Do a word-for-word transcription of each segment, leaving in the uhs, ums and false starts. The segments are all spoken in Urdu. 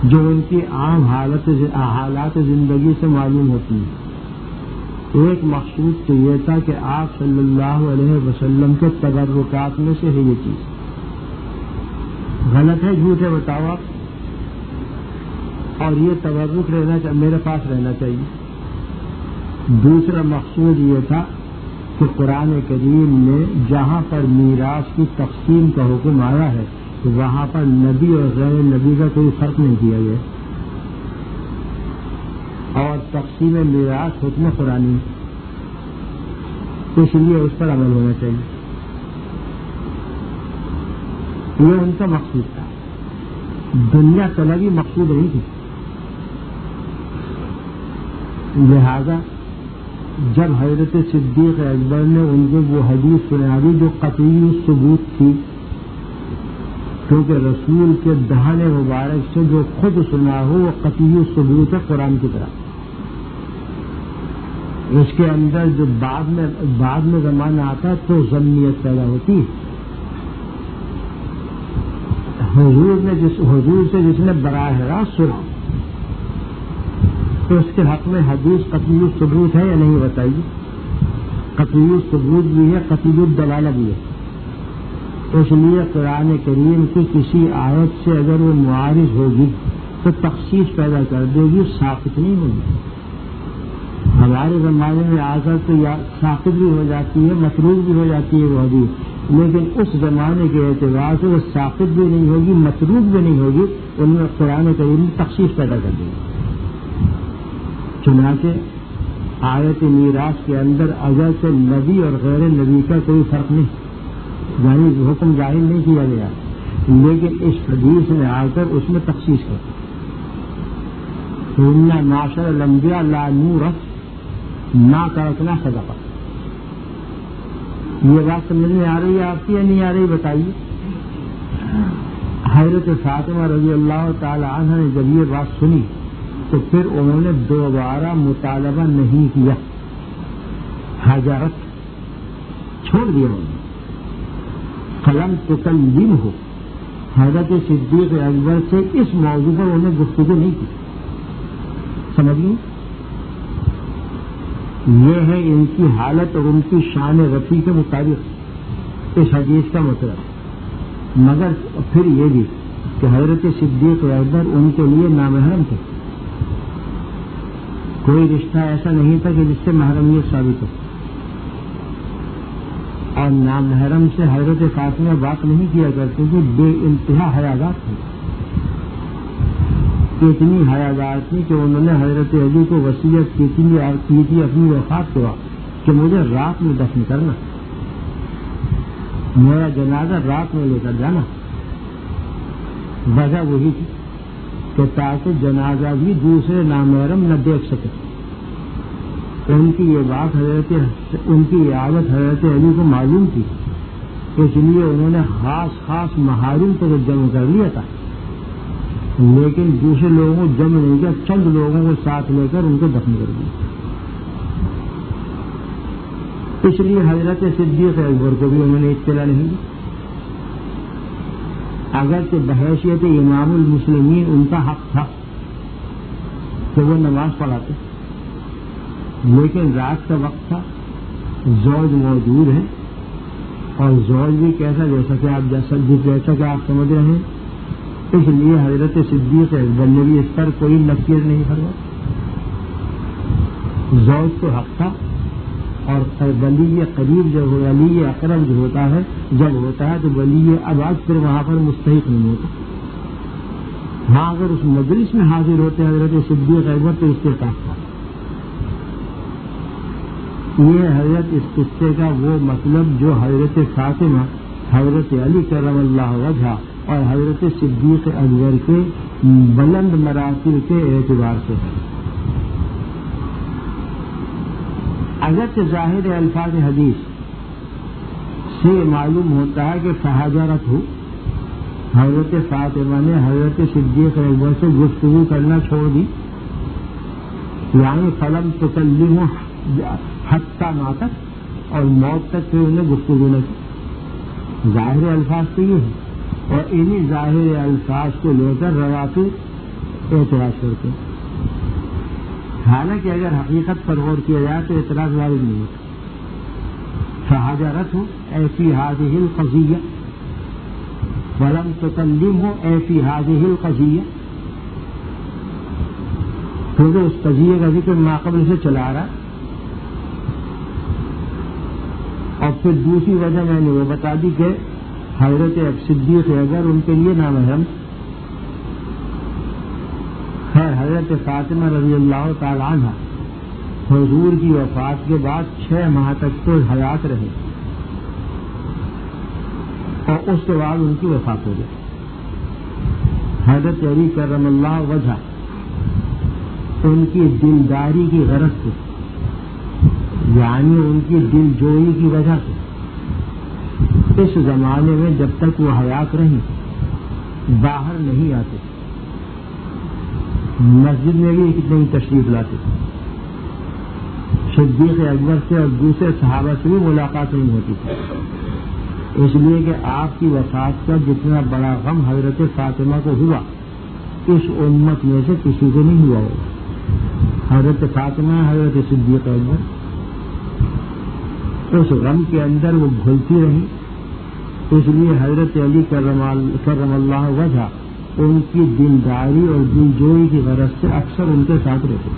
جو ان کی عام حالت حالات زندگی سے معلوم ہوتی ہے. ایک مقصود تو یہ تھا کہ آپ صلی اللہ علیہ وسلم کے تبرکات میں سے ہے یہ چیز. غلط ہے جھوٹ ہے بتاؤ آپ. اور یہ تبرک رہنا چاہیے میرے پاس رہنا چاہیے. دوسرا مقصود یہ تھا کہ قرآن کریم میں جہاں پر میراث کی تقسیم کا حکم آیا ہے وہاں پر نبی اور غیر نبی کا کوئی فرق نہیں کیا گیا. اور تقسیم میراث حکم قرآنی اس لیے اس پر عمل ہونا چاہیے. یہ ان کا مقصود تھا. دنیا طلبی مقصود نہیں تھی. لہذا جب حضرت صدیق اکبر نے ان کو وہ حدیث سنا دی جو قطعی ثبوت تھی کیونکہ رسول کے دہان مبارک سے جو خود سنا ہو وہ قطعی ثبوت ہے قرآن کی طرح. اس کے اندر جو بعد میں بعد میں زمانہ آتا ہے تو ضمنیت پیدا ہوتی ہے. حضور نے جس حضور سے جس نے براہ راست سنا تو اس کے حق میں حدیث قطعی ثبوت ہے یا نہیں بتائیے. قطعی ثبوت بھی ہے قطعی دلالہ بھی ہے. اس لیے قرآن کریم کی کسی آیت سے اگر وہ معارض ہوگی تو تخصیص پیدا کر دے گی ثابت نہیں ہوگی. ہمارے زمانے میں آ کر تو ثابت بھی ہو جاتی ہے مطلوب بھی ہو جاتی ہے وہ حدیث لیکن اس زمانے کے اعتبار سے وہ ثابت بھی نہیں ہوگی مطلوب بھی نہیں ہوگی. ان میں قرآن کریم تخصیص پیدا کر دے گی. چنانچہ آیت میراث کے اندر اگرچہ نبی اور غیر نبی کا کوئی فرق نہیں یعنی حکم ظاہر نہیں کیا گیا لیکن اس حدیث میں آ کر اس میں تخصیص کر سننا معاشر الانبیاء لا نورث ما ترکنا صدقہ. یہ بات سمجھ میں آ رہی ہے آپ کی یا نہیں آ رہی بتائیے. حضرت فاطمہ رضی اللہ تعالی عنہ نے جب یہ بات سنی تو پھر انہوں نے دوبارہ مطالبہ نہیں کیا. حجرت چھوڑ دیا انہوں نے. قلم تکلم ہو حضرت صدیق اکبر سے اس موضوع پر انہوں نے گفتگو نہیں کی. سمجھیے یہ ہے ان کی حالت اور ان کی شان رفیع کے مطابق اس حدیث کا مطلب. مگر پھر یہ بھی کہ حضرت صدیق اکبر ان کے لیے نامحرم تھے. کوئی رشتہ ایسا نہیں تھا کہ جس سے محرمیت ثابت ہو. اور نامحرم سے حضرت فاطمہ بات نہیں کیا کرتے کہ بے انتہا حیادات تھی. اتنی حیادات تھی کہ انہوں نے حضرت علی کو وصیت کی تھی اپنی وفات کے وقت کہ مجھے رات میں دفن کرنا میرا جنازہ رات میں لے کر جانا. وجہ وہی تھی کہ تاکہ جنازہ بھی دوسرے نامحرم نہ دیکھ سکے. ان کی یہ بات حضرت ان کی یہ عادت حضرت علی کو معلوم تھی اس لیے انہوں نے خاص خاص محارم کو جمع کر لیا تھا لیکن دوسرے لوگوں کو جمع نہیں کیا. چند لوگوں کو ساتھ لے کر ان کو دفن کر دیا. اس لیے حضرت صدیق اکبر کو بھی انہوں نے اطلاع نہیں دی. اگرچہ بحیثیت امام المسلمین ان کا حق تھا کہ وہ نماز پڑھاتے لیکن رات کا وقت تھا زوج موجود ہے اور زوج بھی کیسا جیسا کہ آپ جیسا جیسا کہ آپ سمجھ رہے ہیں. اس لیے حضرت صدیق اکبر نے بھی اس پر کوئی نفیر نہیں کروا. زوج کو حق تھا اور ولی قریب جب ولی اقرب جو ہوتا ہے جب ہوتا ہے تو ولی ابعد پھر وہاں پر مستحق نہیں ہوتا. ہاں اگر اس مجلس میں حاضر ہوتے حضرت صدیق اکبر تو استحقاق تھا. یہ حضرت اس قصے کا وہ مطلب جو حضرت فاطمہ حضرت علی کرم اللہ وجہ اور حضرت صدیق اکبر کے بلند مراتب کے اعتبار سے ہے. اگرچہ ظاہر الفاظ حدیث سے معلوم ہوتا ہے کہ فہاجرت ہو حضرت فاطمہ نے حضرت صدیق اکبر سے گفتگو کرنا چھوڑ دی یعنی فلم تکلم حتی ماتت اور موت تک پھر انہیں گفتگو نہ کی. ظاہر الفاظ تو یہ ہے اور انہی ظاہر الفاظ کو لے کر روافض اعتراض کرتے ہیں. حالانکہ اگر حقیقت پر غور کیا جائے تو اعتراض وارد نہیں ہوتا. فحجرته اے فی هذه القضیہ ولم تکلمه اے فی هذه القضیہ. کیونکہ اس قضیے کا ذکر ماقبل سے چلا آ رہا. اور پھر دوسری وجہ میں نے وہ بتا دی کہ حضرت صدیق اکبر ان کے لیے نامحرم. خیر حضرت فاطمہ رضی اللہ تعالی عنہ حضور کی وفات کے بعد چھ ماہ تک تو حیات رہے اور اس کے بعد ان کی وفات ہو گئی. حضرت علی کرم اللہ وجہ ان کی دلداری کی غرض سے یعنی ان کی دل جوئی کی وجہ سے اس زمانے میں جب تک وہ حیات رہی باہر نہیں آتے. مسجد میں بھی کتنے ہی تشریف لاتے. صدیق اکبر سے اور دوسرے صحابہ سے بھی ملاقات نہیں ہوتی تھی اس لیے کہ آپ کی وفات کا جتنا بڑا غم حضرت فاطمہ کو ہوا اس امت میں سے کسی کو نہیں ہوا ہوگا. حضرت فاطمہ حضرت صدیق اکبر اس غم کے اندر وہ گھلتی رہی. اس لیے حضرت علی کرم اللہ وجہ ان کی دلداری اور دل جوئی کی غرض سے اکثر ان کے ساتھ رہتے.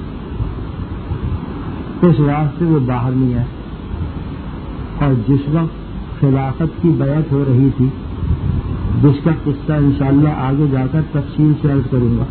اس واسطے وہ باہر نہیں آئے. اور جس وقت خلافت کی بیعت ہو رہی تھی جس کا قصہ انشاءاللہ آگے جا کر تفصیل سے عرض کروں گا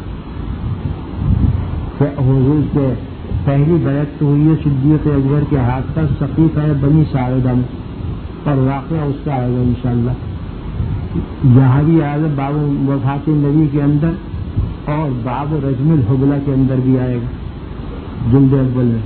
کہ حضور کے پہلی بیعت تو ہوئی ہے صدیق اکبر کے ہاتھ پر سقیفہ بنی ساعدہ میں اور واقعہ اس کا آئے گا انشاءاللہ. یہاں بھی آئے گا باب وفات نبی کے اندر اور باب رجم الحبلہ کے اندر بھی آئے گا جلد اول میں.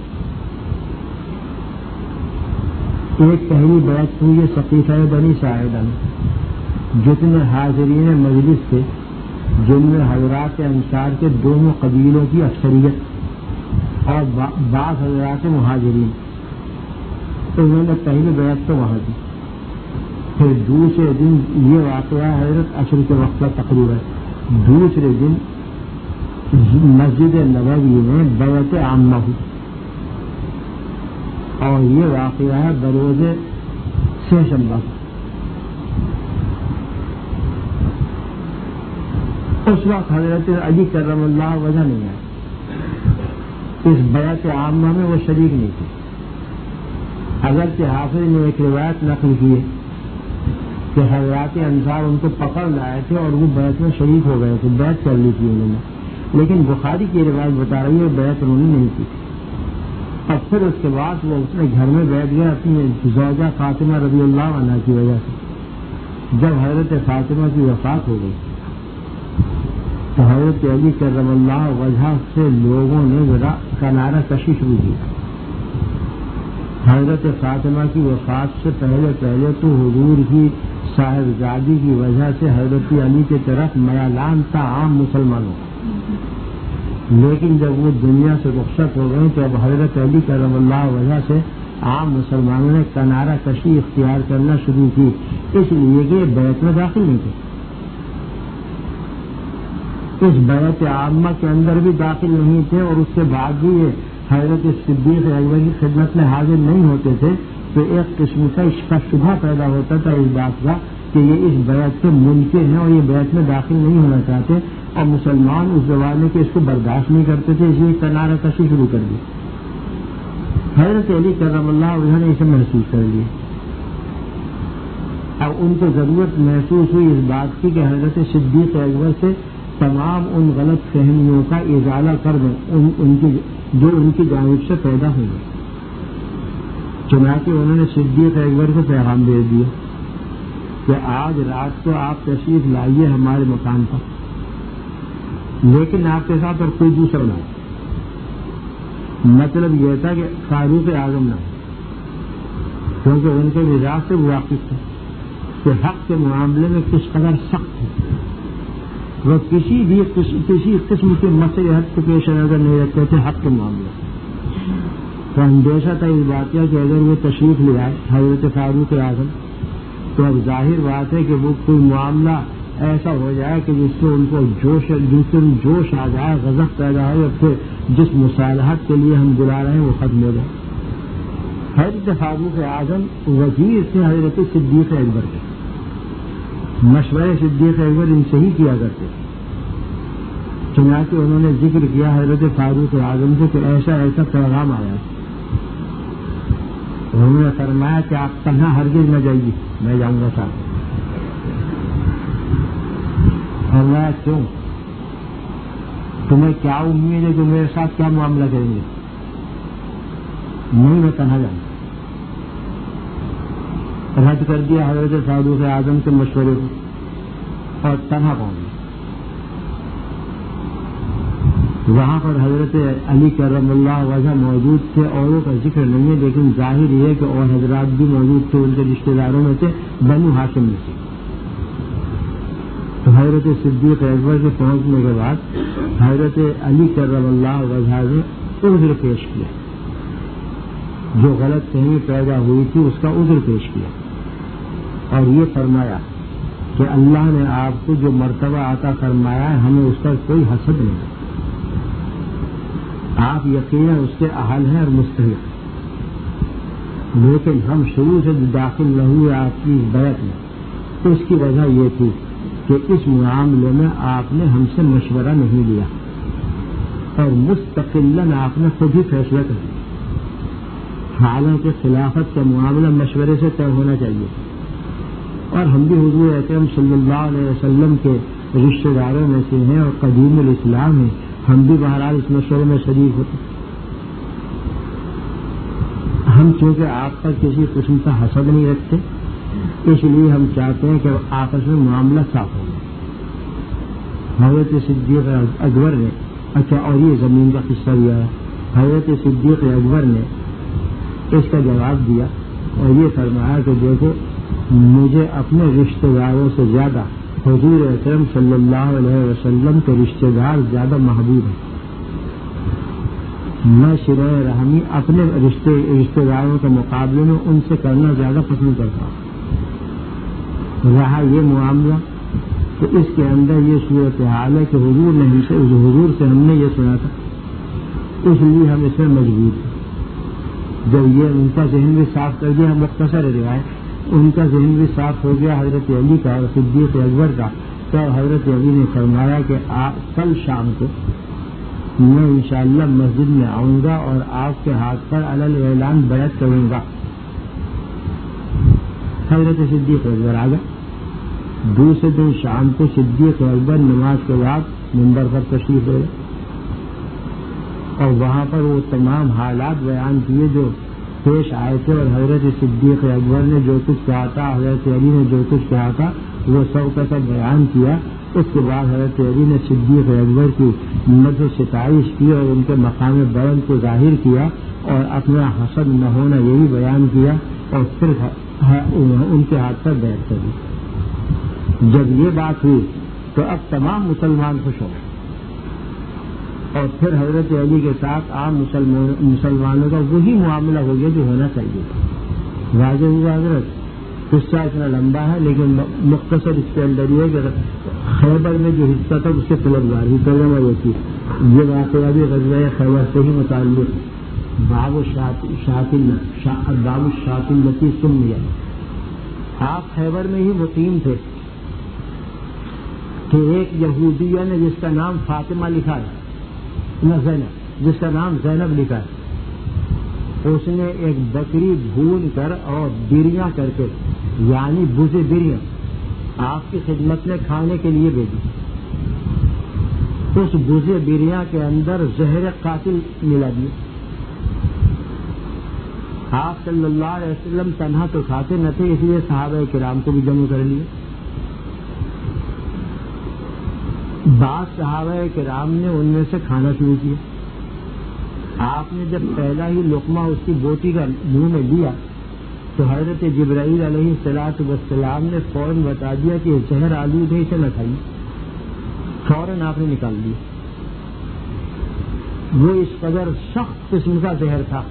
ایک پہلی بیعت ہوئی ہے سقیفہ بنی ساعدہ میں. جتنے حاضرین مجلس تھے جن میں حضرات انصار کے دونوں قبیلوں کی اکثریت اور بعض حضرات مہاجرین تو انہوں نے پہلی بیعت تو وہاں دی. پھر دوسرے دن یہ واقعہ حضرت عصر کے وقت کا تقریر ہے. دوسرے دن مسجد نبوی میں بیعت عامہ ہوئی اور یہ واقعہ ہے بروز سہ شنبہ. اس وقت حضرت علی کرم اللہ وجہ نہیں آئے. اس بیعت عامہ میں وہ شریک نہیں تھے. اگرچہ حافظ نے ایک روایت نقل کی ہے کہ حضرات انصار ان کو پکڑ لائے تھے اور وہ بیعت میں شریک ہو گئے تھے. بیعت کر لی تھی انہوں نے لیکن بخاری کی روایت بتا رہی ہے بیعت انہوں نے نہیں کی. اور پھر اس کے بعد وہ اپنے گھر میں بیٹھ گئے اپنی زوجہ فاطمہ رضی اللہ عنہ کی وجہ سے. جب حضرت فاطمہ کی وفات ہو گئی تو حضرت علی کرم اللہ وجہ سے لوگوں نے ذرا کنارہ کشی شروع کی. حضرت فاطمہ کی وفات سے پہلے پہلے تو حضور کی صاحبزادی کی وجہ سے حضرت علی کی طرف میلان تھا عام مسلمانوں. لیکن جب وہ دنیا سے رخصت ہو گئے تو اب حضرت علی کرم اللہ وجہ سے عام مسلمانوں نے کنارہ کشی اختیار کرنا شروع کی اس لیے کہ بیعت میں داخل نہیں تھے. اس بیعت عامہ کے اندر بھی داخل نہیں تھے اور اس کے بعد بھی یہ حضرت صدیق اکبر کی خدمت میں حاضر نہیں ہوتے تھے تو ایک قسم کا اس کا شبہ پیدا ہوتا تھا اس بات کا کہ یہ اس بیعت کے منکر ہیں اور یہ بیعت میں داخل نہیں ہونا چاہتے اور مسلمان اس زمانے کے اس کو برداشت نہیں کرتے تھے. اس لیے کنارہ کشی شروع کر دی. حضرت علی کرم اللہ وجہ نے اسے محسوس کر لیا. اب ان کو ضرورت محسوس ہوئی اس بات کی کہ حضرت صدیق اکبر سے تمام ان غلط فہمیوں کا ازالہ کر دیں ان, ان کی جو ان کی جانب سے پیدا ہوئی. چنانچہ انہوں نے صدیق اکبر کو پیغام دے دیا کہ آج رات کو آپ تشریف لائیے ہمارے مکان پر لیکن آپ کے ساتھ اور کوئی دوسرا نہ. مطلب یہ تھا کہ فاروق اعظم نہ کیونکہ ان کے مزاج سے واقف تھے کہ حق کے معاملے میں کس قدر سخت ہے. وہ کسی بھی کسی قسم کے مسئلے حق کو پیش نظر نہیں رکھتے تھے. حق کے معاملے تو اندیشہ تھا اس بات کا کہ اگر وہ تشریف لے آئے حضرت فاروق اعظم تو اب ظاہر بات ہے کہ وہ کوئی معاملہ ایسا ہو جائے کہ جس سے ان کو جوش جس سے جوش آ جائے، غضب پیدا ہو، یا پھر جس مصالحت کے لیے ہم بلا رہے ہیں وہ ختم ہو جائے۔ حضرت فاروق اعظم وزیر تھے حضرت صدیق اکبر کے، مشورے صدیق اکبر ان سے ہی کیا کرتے تھے۔ چنانچہ انہوں نے ذکر کیا حضرت فاروق اعظم سے کہ ایسا ایسا پیغام آیا، انہوں نے فرمایا کہ آپ تنہا ہرگز نہ جائیے، میں جاؤں گا ساتھ۔ فرمایا کیوں؟ تمہیں کیا امید ہے کہ میرے ساتھ کیا معاملہ کریں گے؟ نہیں، میں تنہا جاؤں گا۔ رد کر دیا حضرت فاروق اعظم کے مشورے کو اور تنہا پہنچ گیا۔ وہاں پر حضرت علی کرم اللہ وجہ موجود تھے، اوروں کا ذکر نہیں ہے، لیکن ظاہر یہ ہے کہ اور حضرات بھی موجود تھے، ان کے رشتے داروں میں سے بنو ہاشم میں سے۔ تو حضرت صدیق اکبر کے پہنچنے کے بعد حضرت علی کرم اللہ وجہ نے عذر پیش کیا، جو غلط فہمی پیدا ہوئی تھی اس کا عذر پیش کیا، اور یہ فرمایا کہ اللہ نے آپ کو جو مرتبہ عطا فرمایا ہے ہمیں اس کا کوئی حسد نہیں، آپ یقیناً اس کے اہل ہیں اور مستحق، لیکن ہم شروع سے داخل نہ ہوئے آپ کی بیعت میں، تو اس کی وجہ یہ تھی کہ اس معاملے میں آپ نے ہم سے مشورہ نہیں لیا اور مستقلاً آپ نے خود ہی فیصلہ کر لیا، حالانکہ خلافت کا معاملہ مشورے سے طے ہونا چاہیے، اور ہم بھی حضور اکرم صلی اللہ علیہ وسلم کے رشتے داروں میں سے ہیں اور قدیم الاسلام ہیں، ہم بھی بہرحال اس مشورے میں شریک ہوتے۔ ہم چونکہ آپ پر کسی قسم کا حسد نہیں رکھتے، اس لیے ہم چاہتے ہیں کہ آپس میں معاملہ صاف ہو جائے۔ حضرت صدیق اکبر نے، اچھا اور یہ زمین کا قصہ دیا ہے، حضرت صدیق اکبر نے اس کا جواب دیا اور یہ فرمایا کہ دیکھو مجھے اپنے رشتے داروں سے زیادہ حضور اکرم صلی اللہ علیہ وسلم کے رشتے دار زیادہ محبوب ہیں، میں شرح رحمی اپنے رشتے رشتے داروں کے مقابلے میں ان سے کرنا زیادہ پسند کرتا ہوں۔ رہا یہ معاملہ تو اس کے اندر یہ صورتحال ہے کہ حضور نے ہم سے حضور سے ہم نے یہ سنا تھا، اس لیے ہم اس میں مجبور ہیں۔ جب یہ ان کا ذہن بھی صاف کر دیا، مختصر روایت ان کا ذہن بھی صاف ہو گیا حضرت علی کا اور صدیق اکبر کا، تو حضرت علی نے فرمایا کہ کل شام کو میں انشاءاللہ مسجد میں آؤں گا اور آپ کے ہاتھ پر علی اعلان بیعت کروں گا۔ حضرت صدیق اکبر آ گئے۔ دوسرے دن شام کو صدیق اکبر نماز کے بعد منبر پر تشریف لے گئے اور وہاں پر وہ تمام حالات بیان کیے جو پیش آئے تھے، اور حضرت صدیق اکبر نے جو کچھ کہا تھا، حضرت علی نے جو کچھ کہا تھا، وہ سب کا سب بیان کیا۔ اس کے بعد حضرت علی نے صدیق اکبر کی مدح ستائش کی اور ان کے مقام بلند کو ظاہر کیا اور اپنا حسد نہ ہونا یہ بھی بیان کیا، اور پھر ان کے ہاتھ پر بیعت کر دی۔ جب یہ بات ہوئی تو اب تمام مسلمان خوش ہو گئے، اور پھر حضرت علی کے ساتھ عام مسلمانوں کا وہی معاملہ ہو گیا جو ہونا چاہیے تھا۔ واضح ہوا حضرت، قصہ اتنا لمبا ہے لیکن مختصر اس کے اندر یہ کہ خیبر میں جو حصہ تھا اس کے طلبگار بھی ترجمہ یہ تھی۔ یہ واقعہ بھی غزوہ خیبر سے ہی متعلق باب الشاطن باب الشاطن التي سميت۔ آپ خیبر میں ہی مقیم تھے کہ ایک یہودیہ نے جس کا نام فاطمہ لکھا ہے، نہ زینب، جس کا نام زینب لکھا ہے، اس نے ایک بکری بھون کر اور بریاں کر کے، یعنی بزے بریاں آپ کی خدمت میں کھانے کے لیے بھیجی۔ اس بزے بریاں کے اندر زہر قاتل ملا دیا۔ آپ صلی اللہ علیہ وسلم تنہا تو کھاتے نہ تھے، اس لیے صحابہ کرام کو بھی جمع کر لیے۔ بعض صحابہ کرام نے ان میں سے کھانا شروع کیا۔ آپ نے جب پہلا ہی لقمہ اس کی بوٹی کا منہ میں لیا تو حضرت جبرائیل علیہ الصلوۃ والسلام نے فوراً بتا دیا کہ زہر آلود ہے، اسے نہ کھائیے۔ فوراً آپ نے نکال لیا۔ وہ اس قدر سخت قسم کا زہر تھا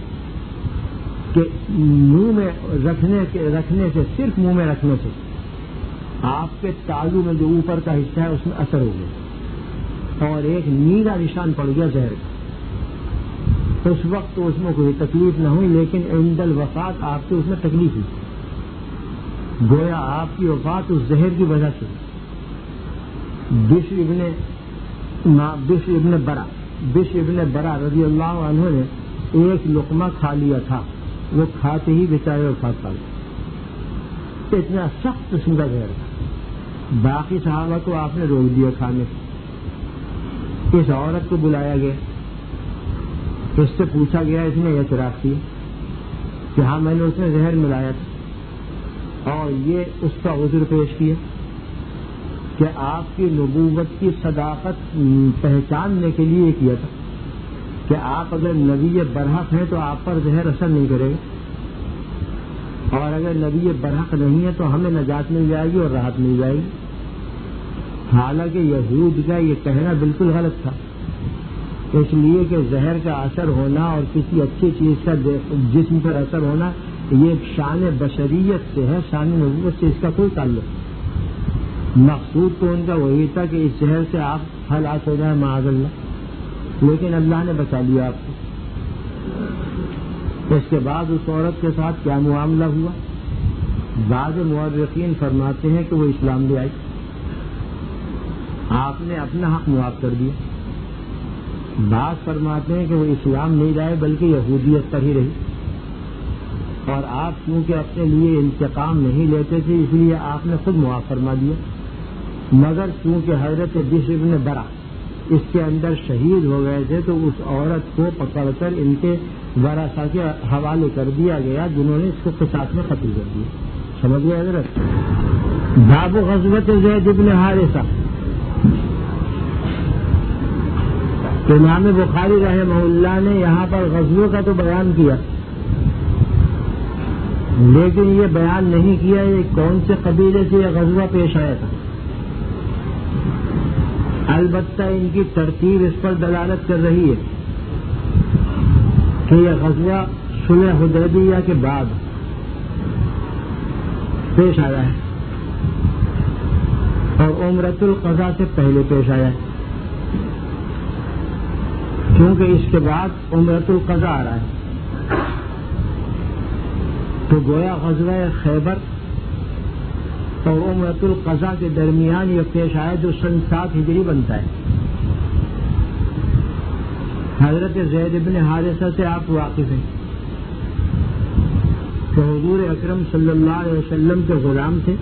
کہ منہ میں رکھنے کے رکھنے سے صرف منہ میں رکھنے سے آپ کے تالو میں جو اوپر کا حصہ ہے اس میں اثر ہو گیا اور ایک نیلا نشان پڑ گیا زہر کا۔ اس وقت تو اس میں کوئی تکلیف نہ ہوئی، لیکن عند الوفات آپ کو اس میں تکلیف ہوئی، گویا آپ کی وفات اس زہر کی وجہ سے۔ بشر ابن بشر ابن برا بشر ابن برا رضی اللہ عنہ نے ایک لقمہ کھا لیا تھا، وہ کھاتے ہی بیچارے وفات پا گئے، اتنا سخت قسم کا زہر تھا۔ باقی صحابہ کو آپ نے روک دیا کھانے سے۔ اس عورت کو بلایا گیا، اس سے پوچھا گیا، اس نے اعتراف کیا کہ ہاں میں نے اس میں زہر ملایا تھا، اور یہ اس کا عذر پیش کیا کہ آپ کی نبوت کی صداقت پہچاننے کے لیے کیا تھا کہ آپ اگر نبی برحق ہیں تو آپ پر زہر اثر نہیں کرے گا، اور اگر نبی برحق نہیں ہے تو ہمیں نجات مل جائے گی اور راحت مل جائے گی۔ حالانکہ یہود کا یہ کہنا بالکل غلط تھا، اس لیے کہ زہر کا اثر ہونا اور کسی اچھی چیز کا جسم پر اثر ہونا یہ شان بشریت سے ہے، شان نبوت سے اس کا کوئی تعلق نہیں۔ مقصود تو ان کا وہی تھا کہ اس زہر سے آپ ہلاک ہو جائیں معاذ اللہ، لیکن اللہ نے بچا لیا آپ کو۔ اس کے بعد اس عورت کے ساتھ کیا معاملہ ہوا؟ بعض مورخین فرماتے ہیں کہ وہ اسلام لے آئی، آپ نے اپنا حق معاف کر دیا۔ بعض فرماتے ہیں کہ وہ اسلام نہیں لائے بلکہ یہودیت پر ہی رہی، اور آپ کیونکہ اپنے لیے انتقام نہیں لیتے تھے اس لیے آپ نے خود معاف فرما دیا، مگر چونکہ حضرت بشر ابن برا اس کے اندر شہید ہو گئے تھے تو اس عورت کو پکڑ کر ان کے ورثاء کے حوالے کر دیا گیا، جنہوں نے اس کو قصاص میں قتل کر دیا۔ سمجھ گئے حضرت؟ باب غزوۃ زید بن حارثہ۔ امام بخاری رحمہ اللہ نے یہاں پر غزووں کا تو بیان کیا، لیکن یہ بیان نہیں کیا یہ کون سے قبیلے سے یہ غزوہ پیش آیا تھا۔ البتہ ان کی ترتیب اس پر دلالت کر رہی ہے کہ یہ غزوہ صلح حدیبیہ کے بعد پیش آیا ہے اور عمرۃ القضاء سے پہلے پیش آیا ہے، کیونکہ اس کے بعد عمرۃ القضاء آ رہا ہے۔ تو گویا غزوہ خیبر اور عمرۃ القضاء کے درمیان یہ پیش آیا جو سن سات ہجری بنتا ہے۔ حضرت زید بن حارثہ سے آپ واقف ہیں کہ حضور اکرم صلی اللہ علیہ وسلم کے غلام تھے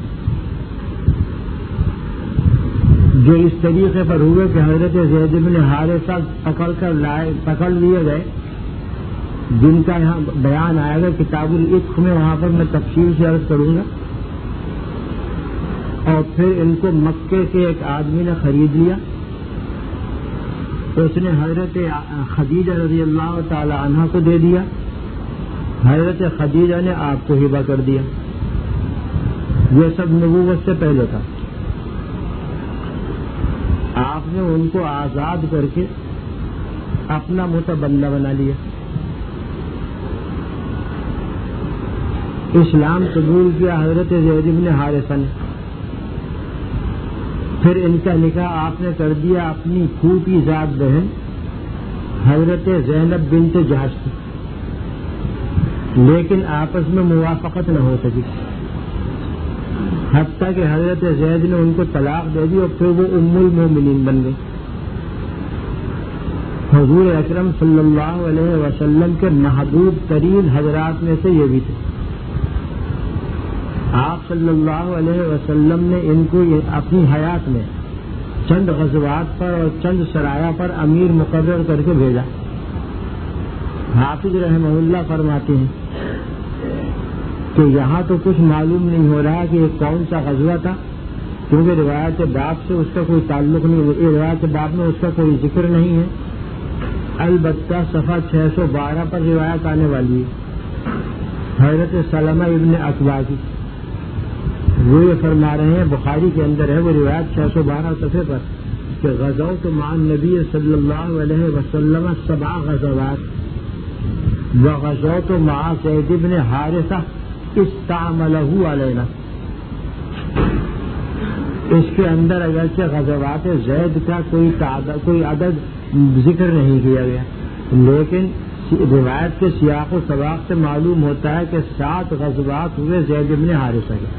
جو اس طریقے پر ہوئے کہ حضرت زید بن حارثہ پکڑ کر لائے پکڑ لیے گئے، جن کا یہاں بیان آئے گا کتاب العتق میں، وہاں پر میں تفصیل سے عرض کروں گا۔ اور پھر ان کو مکے کے ایک آدمی نے خرید لیا، اس نے حضرت خدیجہ رضی اللہ تعالی عنہ کو دے دیا، حضرت خدیجہ نے آپ کو ہبہ کر دیا۔ یہ سب نبوت سے پہلے تھا۔ آپ نے ان کو آزاد کر کے اپنا متبنہ بنا لیا، اسلام قبول کیا حضرت زید بن حارثہ نے۔ پھر ان کا نکاح آپ نے کر دیا اپنی پھوپھی ذات بہن حضرت زینب بنت جحش کی، لیکن آپس میں موافقت نہ ہو سکی، حتیٰ کہ حضرت زید نے ان کو طلاق دے دی اور پھر وہ ام المومنین بن گئی۔ حضور اکرم صلی اللہ علیہ وسلم کے محبوب ترین حضرات میں سے یہ بھی تھے۔ آپ صلی اللہ علیہ وسلم نے ان کو اپنی حیات میں چند غزوات پر اور چند سرایہ پر امیر مقرر کر کے بھیجا۔ حافظ رحمہ اللہ فرماتے ہیں کہ یہاں تو کچھ معلوم نہیں ہو رہا کہ یہ کون سا غزوہ تھا، کیونکہ روایت باب سے اس کا کوئی تعلق نہیں، روایت باب میں اس کا کوئی ذکر نہیں ہے۔ البتہ صفحہ چھ سو بارہ پر روایت آنے والی ہے حضرت سلمہ ابن اکوا کی، وہ یہ فرما رہے ہیں، بخاری کے اندر ہے وہ روایت چھ سو بارہ صفحے پر کہ غزوت مع النبی صلی اللہ علیہ وسلم سبع غزوات وغزوت مع زید بن حارثہ استعملہ علینا۔ اس کے اندر اگرچہ غزوات زید کا کوئی تعداد کوئی عدد ذکر نہیں کیا گیا، لیکن روایت کے سیاق و سباق سے معلوم ہوتا ہے کہ سات غزوات ہوئے زید بن حارثہ کے۔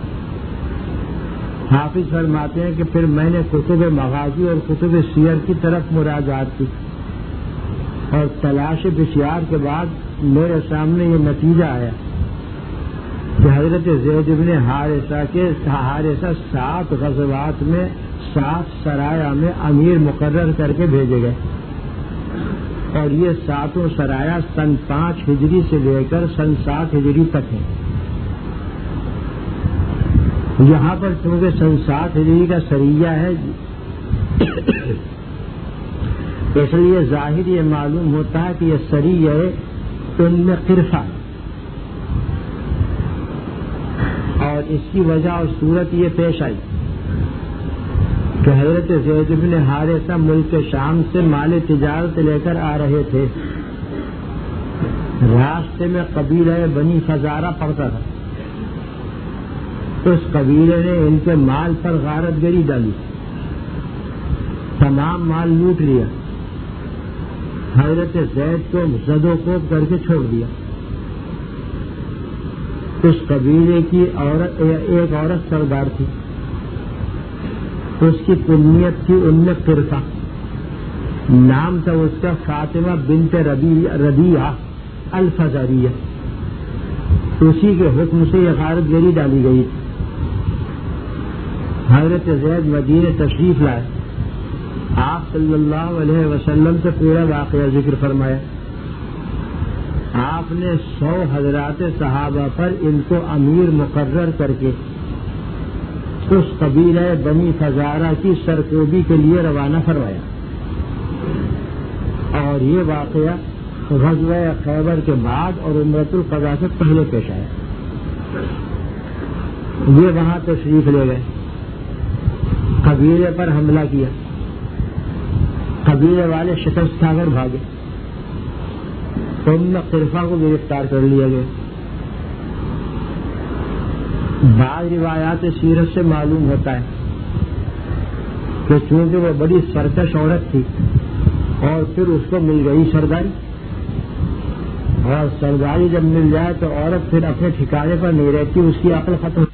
حافظ فرماتے ہیں کہ پھر میں نے کتب مغازی اور کتب سیر کی طرف مراجعات کی اور تلاش بسیار کے بعد میرے سامنے یہ نتیجہ آیا کہ حضرت زید بن حارثہ کے حارثہ سات غزوات میں سات سرایہ میں امیر مقرر کر کے بھیجے گئے، اور یہ ساتوں سرایہ سن پانچ ہجری سے لے کر سن سات ہجری تک ہیں۔ یہاں پر چونکہ سن سات ہجری کا سریہ ہے اس لیے ظاہر یہ معلوم ہوتا ہے کہ یہ سریہ ان میں قرفہ، اور اس کی وجہ اور صورت یہ پیش آئی کہ حضرت زید بن حارثہ ملک شام سے مال تجارت لے کر آ رہے تھے، راستے میں قبیلہ بنی فزارہ پڑتا تھا، اس قبیلے نے ان کے مال پر غارت گری ڈالی، تمام مال لوٹ لیا، حضرت زید کو زد و کوب کر کے چھوڑ دیا۔ اس قبیلے کی عورت ایک عورت سردار تھی، اس کی کنیت تھی ام قرفہ، نام تھا اس کا فاطمہ بنت ربیعہ الفزاریہ، اسی کے حکم سے یہ غارت گری ڈالی گئی تھی۔ حضرت زید مدینہ تشریف لائے، آپ صلی اللہ علیہ وسلم سے پورا واقعہ ذکر فرمایا، آپ نے سو حضرات صحابہ پر ان کو امیر مقرر کر کے اس قبیلہ بنی فزارہ کی سرکوبی کے لیے روانہ فرمایا، اور یہ واقعہ غزوہ خیبر کے بعد اور عمرۃ القضاء سے پہلے پیش آیا۔ یہ وہاں تشریف لے گئے، قبیلے پر حملہ کیا، قبیلے والے شکست کھا کر بھاگے، ام قرفہ کو گرفتار کر لیا گیا۔ بعض روایات سیرت سے معلوم ہوتا ہے کہ چونکہ وہ بڑی سرکش عورت تھی اور پھر اس کو مل گئی سرداری، اور سرداری جب مل جائے تو عورت پھر اپنے ٹھکانے پر نہیں رہتی، اس کی عقل ختم